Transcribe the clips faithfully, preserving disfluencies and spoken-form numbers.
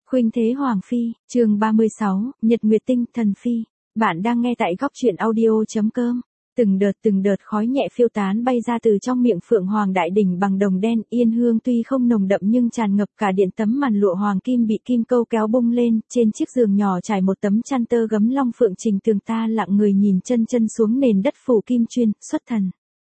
Khuynh Thế Hoàng Phi, chương ba mươi sáu, Nhật Nguyệt Tinh, Thần Phi. Bạn đang nghe tại góc truyện audio chấm com. Từng đợt từng đợt khói nhẹ phiêu tán bay ra từ trong miệng Phượng Hoàng Đại Đỉnh bằng đồng đen, yên hương tuy không nồng đậm nhưng tràn ngập cả điện. Tấm màn lụa hoàng kim bị kim câu kéo bung lên, trên chiếc giường nhỏ trải một tấm chăn tơ gấm long phượng. Trình Tường ta lặng người nhìn chân chân xuống nền đất phủ kim chuyên, xuất thần.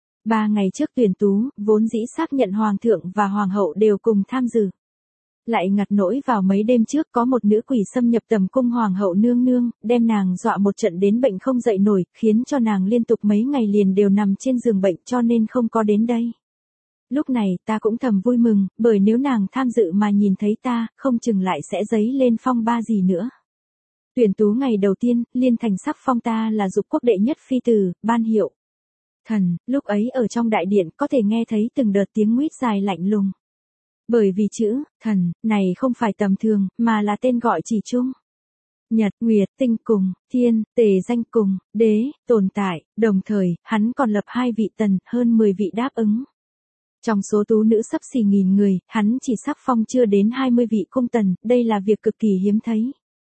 Ba ngày trước tuyển tú, vốn dĩ xác nhận hoàng thượng và hoàng hậu đều cùng tham dự. Lại ngặt nỗi vào mấy đêm trước có một nữ quỷ xâm nhập tầm cung hoàng hậu nương nương, đem nàng dọa một trận đến bệnh không dậy nổi, khiến cho nàng liên tục mấy ngày liền đều nằm trên giường bệnh, cho nên không có đến đây. Lúc này ta cũng thầm vui mừng, bởi nếu nàng tham dự mà nhìn thấy ta, không chừng lại sẽ dấy lên phong ba gì nữa. Tuyển tú ngày đầu tiên, Liên Thành sắc phong ta là dục quốc đệ nhất phi tử, ban hiệu thần. Lúc ấy ở trong đại điện có thể nghe thấy từng đợt tiếng nguýt dài lạnh lùng. Bởi vì chữ thần này không phải tầm thường, mà là tên gọi chỉ chung. Nhật, Nguyệt, Tinh cùng, Thiên, Tề danh cùng, Đế, tồn tại, đồng thời, hắn còn lập hai vị tần, hơn mười vị đáp ứng. Trong số tú nữ sắp xỉ nghìn người, hắn chỉ sắc phong chưa đến hai mươi vị cung tần, đây là việc cực kỳ hiếm thấy.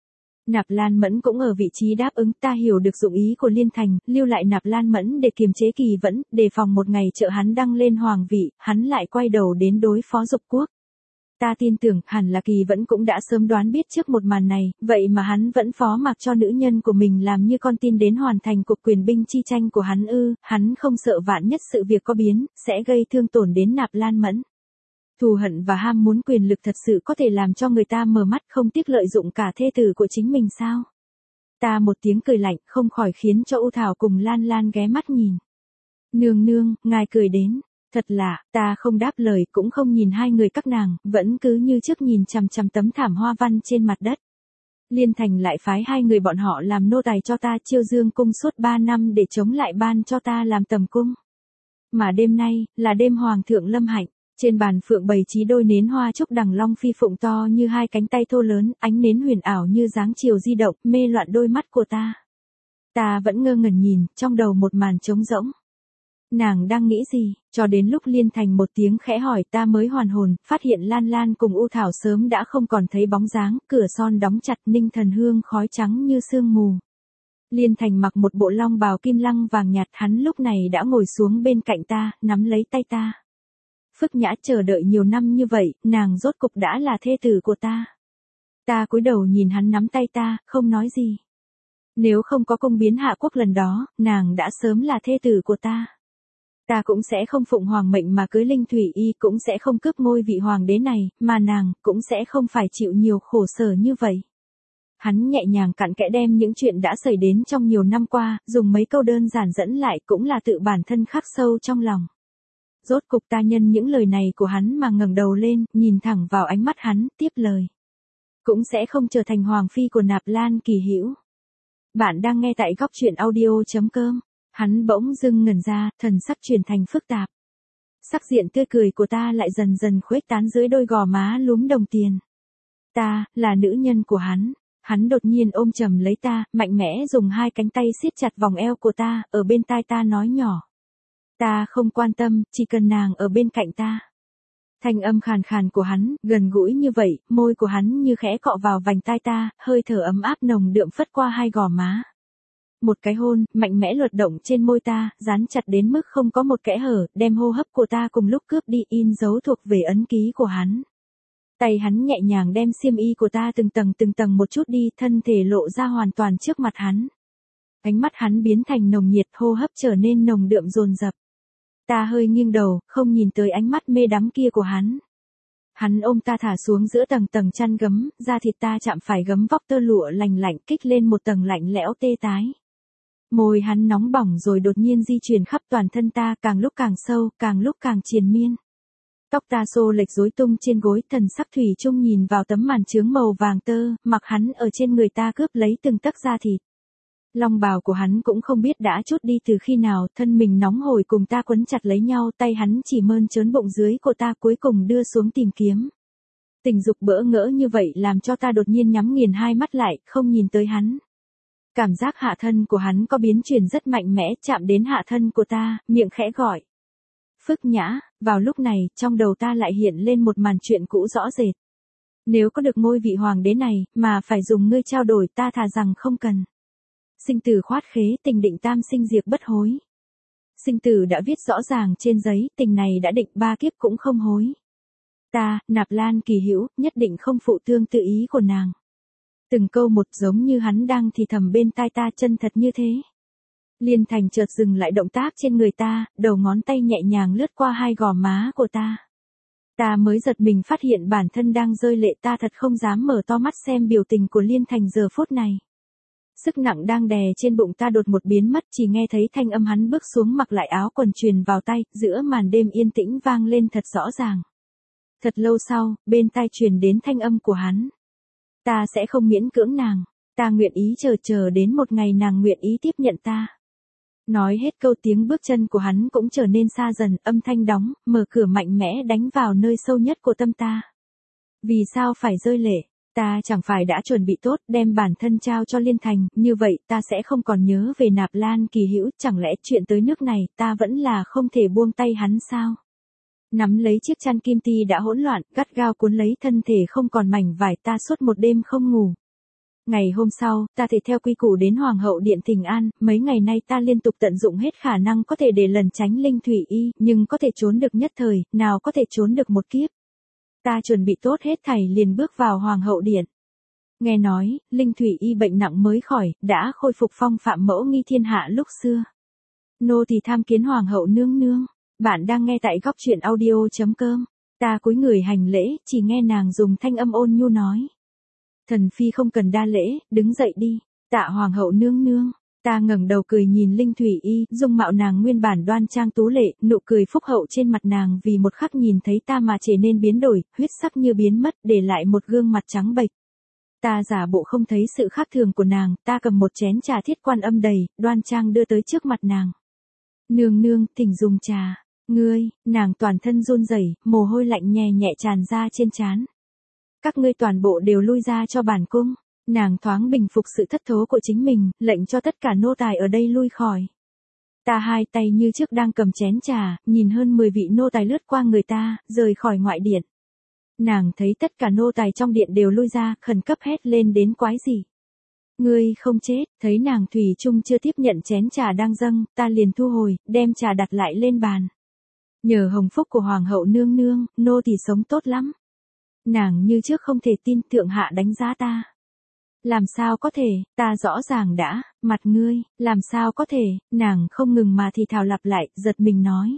Nạp Lan Mẫn cũng ở vị trí đáp ứng. Ta hiểu được dụng ý của Liên Thành, lưu lại Nạp Lan Mẫn để kiềm chế Kỳ Vẫn, đề phòng một ngày trợ hắn đăng lên hoàng vị, hắn lại quay đầu đến đối phó dục quốc. Ta tin tưởng hẳn là Kỳ Vẫn cũng đã sớm đoán biết trước một màn này, vậy mà hắn vẫn phó mặc cho nữ nhân của mình làm như con tin đến hoàn thành cuộc quyền binh chi tranh của hắn ư? Hắn không sợ vạn nhất sự việc có biến, sẽ gây thương tổn đến Nạp Lan Mẫn. Thù hận và ham muốn quyền lực thật sự có thể làm cho người ta mờ mắt, không tiếc lợi dụng cả thê tử của chính mình sao? Ta một tiếng cười lạnh, không khỏi khiến cho U Thảo cùng Lan Lan ghé mắt nhìn. Nương nương, ngài cười đến. Thật lạ, ta không đáp lời cũng không nhìn hai người các nàng, vẫn cứ như trước nhìn chằm chằm tấm thảm hoa văn trên mặt đất. Liên Thành lại phái hai người bọn họ làm nô tài cho ta chiêu dương cung suốt ba năm để chống lại ban cho ta làm tầm cung. Mà đêm nay, là đêm hoàng thượng lâm hạnh. Trên bàn phượng bày trí đôi nến hoa trúc đằng long phi phụng to như hai cánh tay thô lớn, ánh nến huyền ảo như dáng chiều di động, mê loạn đôi mắt của ta. Ta vẫn ngơ ngẩn nhìn, trong đầu một màn trống rỗng. Nàng đang nghĩ gì, cho đến lúc Liên Thành một tiếng khẽ hỏi ta mới hoàn hồn, phát hiện Lan Lan cùng U Thảo sớm đã không còn thấy bóng dáng, cửa son đóng chặt, Ninh Thần Hương khói trắng như sương mù. Liên Thành mặc một bộ long bào kim lăng vàng nhạt, hắn lúc này đã ngồi xuống bên cạnh ta, nắm lấy tay ta. Phức Nhã chờ đợi nhiều năm như vậy, nàng rốt cục đã là thê tử của ta. Ta cúi đầu nhìn hắn nắm tay ta, không nói gì. Nếu không có công biến hạ quốc lần đó, nàng đã sớm là thê tử của ta. Ta cũng sẽ không phụng hoàng mệnh mà cưới Linh Thủy Y, cũng sẽ không cướp ngôi vị hoàng đế này, mà nàng cũng sẽ không phải chịu nhiều khổ sở như vậy. Hắn nhẹ nhàng cặn kẽ đem những chuyện đã xảy đến trong nhiều năm qua, dùng mấy câu đơn giản dẫn lại, cũng là tự bản thân khắc sâu trong lòng. Rốt cục ta nhân những lời này của hắn mà ngẩng đầu lên, nhìn thẳng vào ánh mắt hắn, tiếp lời. Cũng sẽ không trở thành hoàng phi của Nạp Lan Kỳ Hữu. Bạn đang nghe tại góc truyện audio chấm com. Hắn bỗng dưng ngẩn ra, thần sắc chuyển thành phức tạp. Sắc diện tươi cười của ta lại dần dần khuếch tán dưới đôi gò má lúm đồng tiền. Ta, là nữ nhân của hắn. Hắn đột nhiên ôm chầm lấy ta, mạnh mẽ dùng hai cánh tay siết chặt vòng eo của ta, ở bên tai ta nói nhỏ. Ta không quan tâm, chỉ cần nàng ở bên cạnh ta. Thanh âm khàn khàn của hắn, gần gũi như vậy, môi của hắn như khẽ cọ vào vành tai ta, hơi thở ấm áp nồng đượm phất qua hai gò má. Một cái hôn, mạnh mẽ luật động trên môi ta, dán chặt đến mức không có một kẽ hở, đem hô hấp của ta cùng lúc cướp đi, in dấu thuộc về ấn ký của hắn. Tay hắn nhẹ nhàng đem xiêm y của ta từng tầng từng tầng một chút đi, thân thể lộ ra hoàn toàn trước mặt hắn. Ánh mắt hắn biến thành nồng nhiệt, hô hấp trở nên nồng đượm dồn dập. Ta hơi nghiêng đầu, không nhìn tới ánh mắt mê đắm kia của hắn. Hắn ôm ta thả xuống giữa tầng tầng chăn gấm, da thịt ta chạm phải gấm vóc tơ lụa lành lạnh, kích lên một tầng lạnh lẽo tê tái. Môi hắn nóng bỏng rồi đột nhiên di chuyển khắp toàn thân ta, càng lúc càng sâu, càng lúc càng triền miên. Tóc ta xô lệch rối tung trên gối, thần sắc thủy chung nhìn vào tấm màn chướng màu vàng tơ, mặc hắn ở trên người ta cướp lấy từng tấc da thịt. Long bào của hắn cũng không biết đã chút đi từ khi nào, thân mình nóng hổi cùng ta quấn chặt lấy nhau, tay hắn chỉ mơn trớn bụng dưới của ta cuối cùng đưa xuống tìm kiếm. Tình dục bỡ ngỡ như vậy làm cho ta đột nhiên nhắm nghiền hai mắt lại, không nhìn tới hắn. Cảm giác hạ thân của hắn có biến chuyển rất mạnh mẽ, chạm đến hạ thân của ta, miệng khẽ gọi. Phức Nhã, vào lúc này, trong đầu ta lại hiện lên một màn chuyện cũ rõ rệt. Nếu có được ngôi vị hoàng đế này, mà phải dùng ngươi trao đổi ta thà rằng không cần. Sinh tử khoát khế, tình định tam sinh diệt bất hối. Sinh tử đã viết rõ ràng trên giấy, tình này đã định ba kiếp cũng không hối. Ta, Nạp Lan Kỳ Hữu, nhất định không phụ tương tự ý của nàng. Từng câu một giống như hắn đang thì thầm bên tai ta, chân thật như thế. Liên Thành chợt dừng lại động tác trên người ta, đầu ngón tay nhẹ nhàng lướt qua hai gò má của ta. Ta mới giật mình phát hiện bản thân đang rơi lệ, ta thật không dám mở to mắt xem biểu tình của Liên Thành giờ phút này. Sức nặng đang đè trên bụng ta đột một biến mất, chỉ nghe thấy thanh âm hắn bước xuống mặc lại áo quần truyền vào tay, giữa màn đêm yên tĩnh vang lên thật rõ ràng. Thật lâu sau, bên tai truyền đến thanh âm của hắn. Ta sẽ không miễn cưỡng nàng, ta nguyện ý chờ chờ đến một ngày nàng nguyện ý tiếp nhận ta. Nói hết câu tiếng bước chân của hắn cũng trở nên xa dần, âm thanh đóng, mở cửa mạnh mẽ đánh vào nơi sâu nhất của tâm ta. Vì sao phải rơi lệ? Ta chẳng phải đã chuẩn bị tốt đem bản thân trao cho Liên Thành, như vậy ta sẽ không còn nhớ về Nạp Lan Kỳ Hữu, chẳng lẽ chuyện tới nước này ta vẫn là không thể buông tay hắn sao? Nắm lấy chiếc chăn kim ti đã hỗn loạn, gắt gao cuốn lấy thân thể không còn mảnh vải, ta suốt một đêm không ngủ. Ngày hôm sau, ta thể theo quy củ đến Hoàng hậu điện thỉnh an, mấy ngày nay ta liên tục tận dụng hết khả năng có thể để lẩn tránh Linh Thủy Y, nhưng có thể trốn được nhất thời, nào có thể trốn được một kiếp. Ta chuẩn bị tốt hết thảy liền bước vào Hoàng hậu điện. Nghe nói, Linh Thủy Y bệnh nặng mới khỏi, đã khôi phục phong phạm mẫu nghi thiên hạ lúc xưa. Nô thì tham kiến Hoàng hậu nương nương. Bạn đang nghe tại góc truyện audio chấm com. Ta cúi người hành lễ, chỉ nghe nàng dùng thanh âm ôn nhu nói. Thần phi không cần đa lễ, đứng dậy đi. Tạ Hoàng hậu nương nương. Ta ngẩng đầu cười nhìn Linh Thủy Y, dung mạo nàng nguyên bản đoan trang tú lệ, nụ cười phúc hậu trên mặt nàng vì một khắc nhìn thấy ta mà trở nên biến đổi, huyết sắc như biến mất, để lại một gương mặt trắng bệch. Ta giả bộ không thấy sự khác thường của nàng, ta cầm một chén trà thiết quan âm đầy, đoan trang đưa tới trước mặt nàng. Nương nương, thỉnh dùng trà. Ngươi, nàng toàn thân run rẩy, mồ hôi lạnh nhẹ nhẹ tràn ra trên trán. Các ngươi toàn bộ đều lui ra cho bản cung. Nàng thoáng bình phục sự thất thố của chính mình, lệnh cho tất cả nô tài ở đây lui khỏi. Ta hai tay như trước đang cầm chén trà, nhìn hơn mười vị nô tài lướt qua người ta, rời khỏi ngoại điện. Nàng thấy tất cả nô tài trong điện đều lui ra, khẩn cấp hét lên đến quái gì. Ngươi không chết, thấy nàng thủy chung chưa tiếp nhận chén trà đang dâng, ta liền thu hồi, đem trà đặt lại lên bàn. Nhờ hồng phúc của Hoàng hậu nương nương, nô thì sống tốt lắm. Nàng như trước không thể tin thượng hạ đánh giá ta. Làm sao có thể, ta rõ ràng đã, mặt ngươi, làm sao có thể, nàng không ngừng mà thì thào lặp lại, giật mình nói.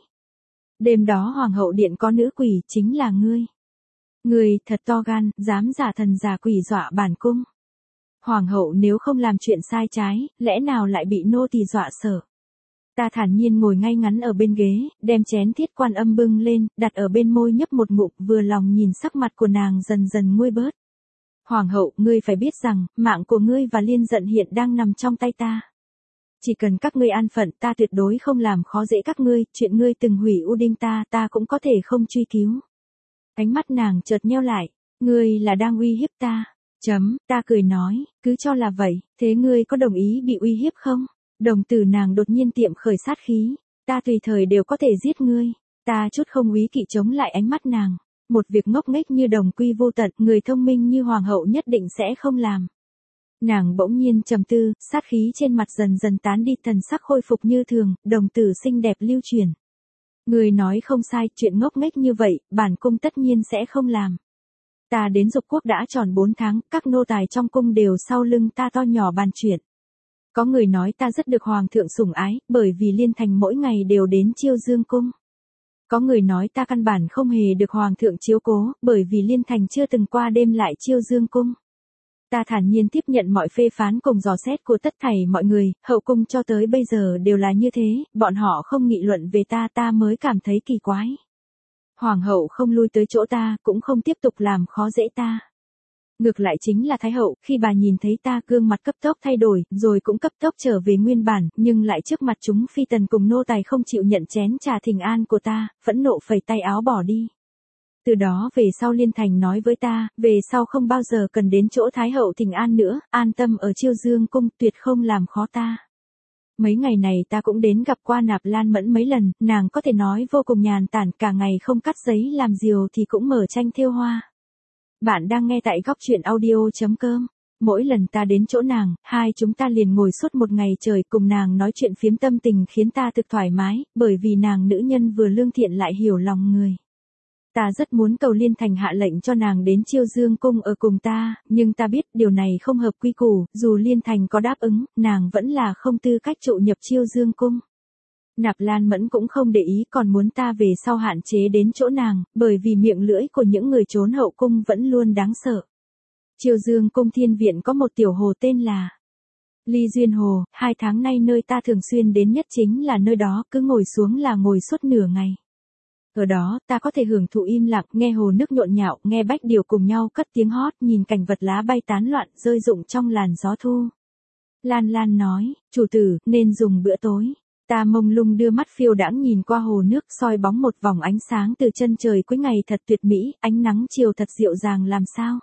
Đêm đó Hoàng hậu điện có nữ quỷ, chính là ngươi. Ngươi thật to gan, dám giả thần giả quỷ dọa bản cung. Hoàng hậu nếu không làm chuyện sai trái, lẽ nào lại bị nô tỳ dọa sợ. Ta thản nhiên ngồi ngay ngắn ở bên ghế, đem chén thiết quan âm bưng lên, đặt ở bên môi nhấp một ngụm, vừa lòng nhìn sắc mặt của nàng dần dần nguôi bớt. Hoàng hậu, ngươi phải biết rằng, mạng của ngươi và Liên Dận hiện đang nằm trong tay ta. Chỉ cần các ngươi an phận, ta tuyệt đối không làm khó dễ các ngươi, chuyện ngươi từng hủy U Đinh ta, ta cũng có thể không truy cứu. Ánh mắt nàng chợt nheo lại, ngươi là đang uy hiếp ta. Chấm, ta cười nói, cứ cho là vậy, thế ngươi có đồng ý bị uy hiếp không? Đồng tử nàng đột nhiên tiệm khởi sát khí, ta tùy thời đều có thể giết ngươi. Ta chút không úy kỵ chống lại ánh mắt nàng. Một việc ngốc nghếch như đồng quy vô tận, người thông minh như Hoàng hậu nhất định sẽ không làm. Nàng bỗng nhiên trầm tư, sát khí trên mặt dần dần tán đi, thần sắc khôi phục như thường, đồng tử xinh đẹp lưu truyền. Người nói không sai, chuyện ngốc nghếch như vậy, bản cung tất nhiên sẽ không làm. Ta đến Dục Quốc đã tròn bốn tháng, các nô tài trong cung đều sau lưng ta to nhỏ bàn chuyện. Có người nói ta rất được Hoàng thượng sủng ái, bởi vì Liên Thành mỗi ngày đều đến chiêu dương cung. Có người nói ta căn bản không hề được Hoàng thượng chiếu cố, bởi vì Liên Thành chưa từng qua đêm lại chiêu dương cung. Ta thản nhiên tiếp nhận mọi phê phán cùng dò xét của tất thảy mọi người, hậu cung cho tới bây giờ đều là như thế, bọn họ không nghị luận về ta, ta mới cảm thấy kỳ quái. Hoàng hậu không lui tới chỗ ta, cũng không tiếp tục làm khó dễ ta. Ngược lại chính là Thái hậu, khi bà nhìn thấy ta gương mặt cấp tốc thay đổi, rồi cũng cấp tốc trở về nguyên bản, nhưng lại trước mặt chúng phi tần cùng nô tài không chịu nhận chén trà thỉnh an của ta, phẫn nộ phẩy tay áo bỏ đi. Từ đó về sau Liên Thành nói với ta, về sau không bao giờ cần đến chỗ Thái hậu thỉnh an nữa, an tâm ở chiêu dương cung, tuyệt không làm khó ta. Mấy ngày này ta cũng đến gặp qua Nạp Lan Mẫn mấy lần, nàng có thể nói vô cùng nhàn tản, cả ngày không cắt giấy làm diều thì cũng mở tranh thêu hoa. Bạn đang nghe tại góc chuyện audio chấm com. Mỗi lần ta đến chỗ nàng, hai chúng ta liền ngồi suốt một ngày trời cùng nàng nói chuyện phiếm tâm tình khiến ta thực thoải mái, bởi vì nàng nữ nhân vừa lương thiện lại hiểu lòng người. Ta rất muốn cầu Liên Thành hạ lệnh cho nàng đến Chiêu Dương Cung ở cùng ta, nhưng ta biết điều này không hợp quy củ, dù Liên Thành có đáp ứng, nàng vẫn là không tư cách trụ nhập Chiêu Dương Cung. Nạp Lan Mẫn cũng không để ý còn muốn ta về sau hạn chế đến chỗ nàng, bởi vì miệng lưỡi của những người trốn hậu cung vẫn luôn đáng sợ. Chiêu Dương Cung Thiên Viện có một tiểu hồ tên là Ly Duyên Hồ, hai tháng nay nơi ta thường xuyên đến nhất chính là nơi đó, cứ ngồi xuống là ngồi suốt nửa ngày. Ở đó, ta có thể hưởng thụ im lặng, nghe hồ nước nhộn nhạo, nghe bách điều cùng nhau cất tiếng hót, nhìn cảnh vật lá bay tán loạn, rơi rụng trong làn gió thu. Lan Lan nói, chủ tử, nên dùng bữa tối. Ta mông lung đưa mắt phiêu đãng nhìn qua hồ nước soi bóng một vòng ánh sáng từ chân trời cuối ngày thật tuyệt mỹ, ánh nắng chiều thật dịu dàng làm sao.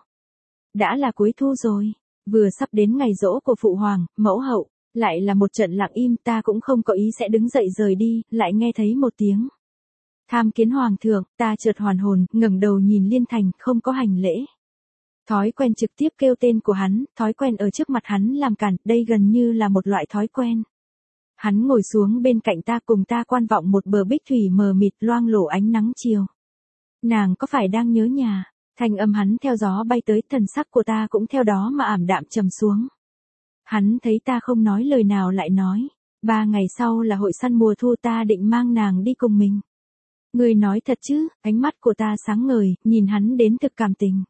Đã là cuối thu rồi, vừa sắp đến ngày giỗ của phụ hoàng, mẫu hậu, lại là một trận lặng im, ta cũng không có ý sẽ đứng dậy rời đi, lại nghe thấy một tiếng. Tham kiến hoàng thượng, ta chợt hoàn hồn, ngẩng đầu nhìn Liên Thành, không có hành lễ. Thói quen trực tiếp kêu tên của hắn, thói quen ở trước mặt hắn làm cản, đây gần như là một loại thói quen. Hắn ngồi xuống bên cạnh ta cùng ta quan vọng một bờ bích thủy mờ mịt loang lổ ánh nắng chiều. Nàng có phải đang nhớ nhà? Thanh âm hắn theo gió bay tới, thần sắc của ta cũng theo đó mà ảm đạm trầm xuống. Hắn thấy ta không nói lời nào lại nói, ba ngày sau là hội săn mùa thu, ta định mang nàng đi cùng mình. Người nói thật chứ? Ánh mắt của ta sáng ngời, nhìn hắn đến thực cảm tình.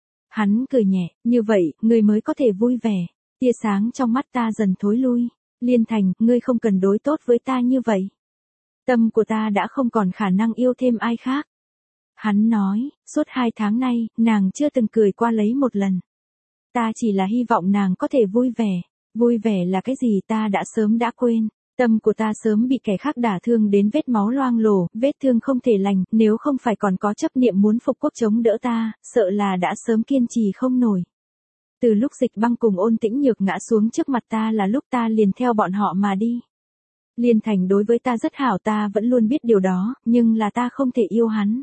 Hắn cười nhẹ, như vậy, người mới có thể vui vẻ. Tia sáng trong mắt ta dần thối lui. Liên Thành, ngươi không cần đối tốt với ta như vậy. Tâm của ta đã không còn khả năng yêu thêm ai khác. Hắn nói, suốt hai tháng nay, nàng chưa từng cười qua lấy một lần. Ta chỉ là hy vọng nàng có thể vui vẻ. Vui vẻ là cái gì ta đã sớm đã quên. Tâm của ta sớm bị kẻ khác đả thương đến vết máu loang lổ, vết thương không thể lành, nếu không phải còn có chấp niệm muốn phục quốc chống đỡ ta, sợ là đã sớm kiên trì không nổi. Từ lúc Dịch Băng cùng Ôn Tĩnh Nhược ngã xuống trước mặt ta là lúc ta liền theo bọn họ mà đi. Liên Thành đối với ta rất hảo, ta vẫn luôn biết điều đó, nhưng là ta không thể yêu hắn.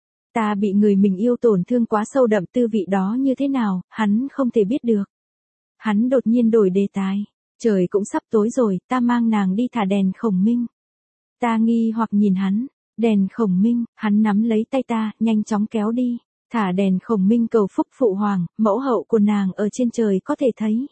Ta bị người mình yêu tổn thương quá sâu đậm, tư vị đó như thế nào, hắn không thể biết được. Hắn đột nhiên đổi đề tài. Trời cũng sắp tối rồi, ta mang nàng đi thả đèn khổng minh. Ta nghi hoặc nhìn hắn, đèn khổng minh, hắn nắm lấy tay ta, nhanh chóng kéo đi. Thả đèn khổng minh cầu phúc phụ hoàng, mẫu hậu của nàng ở trên trời có thể thấy.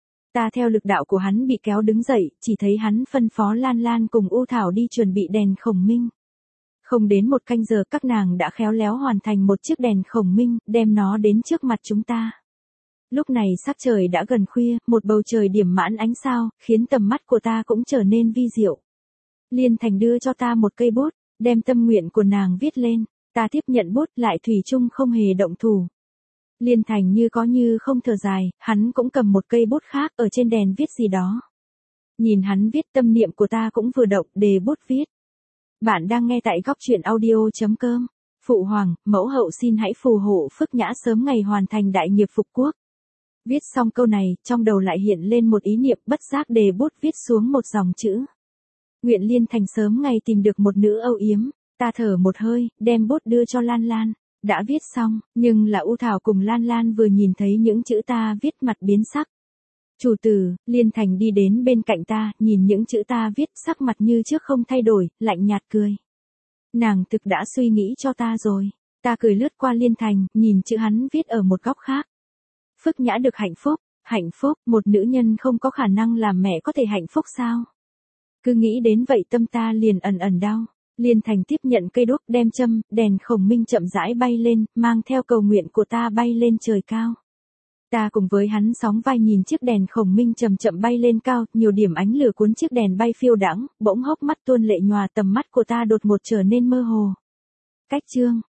Ta theo lực đạo của hắn bị kéo đứng dậy, chỉ thấy hắn phân phó Lan Lan cùng U Thảo đi chuẩn bị đèn khổng minh. Không đến một canh giờ các nàng đã khéo léo hoàn thành một chiếc đèn khổng minh, đem nó đến trước mặt chúng ta. Lúc này sắc trời đã gần khuya, một bầu trời điểm mãn ánh sao, khiến tầm mắt của ta cũng trở nên vi diệu. Liên Thành đưa cho ta một cây bút, đem tâm nguyện của nàng viết lên. Ta tiếp nhận bút lại thủy chung không hề động thủ. Liên Thành như có như không thở dài, hắn cũng cầm một cây bút khác ở trên đèn viết gì đó. Nhìn hắn viết tâm niệm của ta cũng vừa động, đề bút viết. Bạn đang nghe tại góc chuyện audio chấm com. Phụ hoàng, mẫu hậu xin hãy phù hộ Phước Nhã sớm ngày hoàn thành đại nghiệp phục quốc. Viết xong câu này, trong đầu lại hiện lên một ý niệm, bất giác đề bút viết xuống một dòng chữ. Nguyện Liên Thành sớm ngày tìm được một nữ âu yếm. Ta thở một hơi, đem bút đưa cho Lan Lan. Đã viết xong, nhưng là U Thảo cùng Lan Lan vừa nhìn thấy những chữ ta viết mặt biến sắc. Chủ tử, Liên Thành đi đến bên cạnh ta, nhìn những chữ ta viết, sắc mặt như trước không thay đổi, lạnh nhạt cười. Nàng thực đã suy nghĩ cho ta rồi. Ta cười lướt qua Liên Thành, nhìn chữ hắn viết ở một góc khác. Phước Nhã được hạnh phúc, hạnh phúc, một nữ nhân không có khả năng làm mẹ có thể hạnh phúc sao? Cứ nghĩ đến vậy tâm ta liền ẩn ẩn đau. Liên Thành tiếp nhận cây đuốc đem châm, đèn khổng minh chậm rãi bay lên, mang theo cầu nguyện của ta bay lên trời cao. Ta cùng với hắn sóng vai nhìn chiếc đèn khổng minh chậm chậm bay lên cao, nhiều điểm ánh lửa cuốn chiếc đèn bay phiêu đãng, bỗng hốc mắt tuôn lệ nhòa, tầm mắt của ta đột ngột trở nên mơ hồ. Cách chương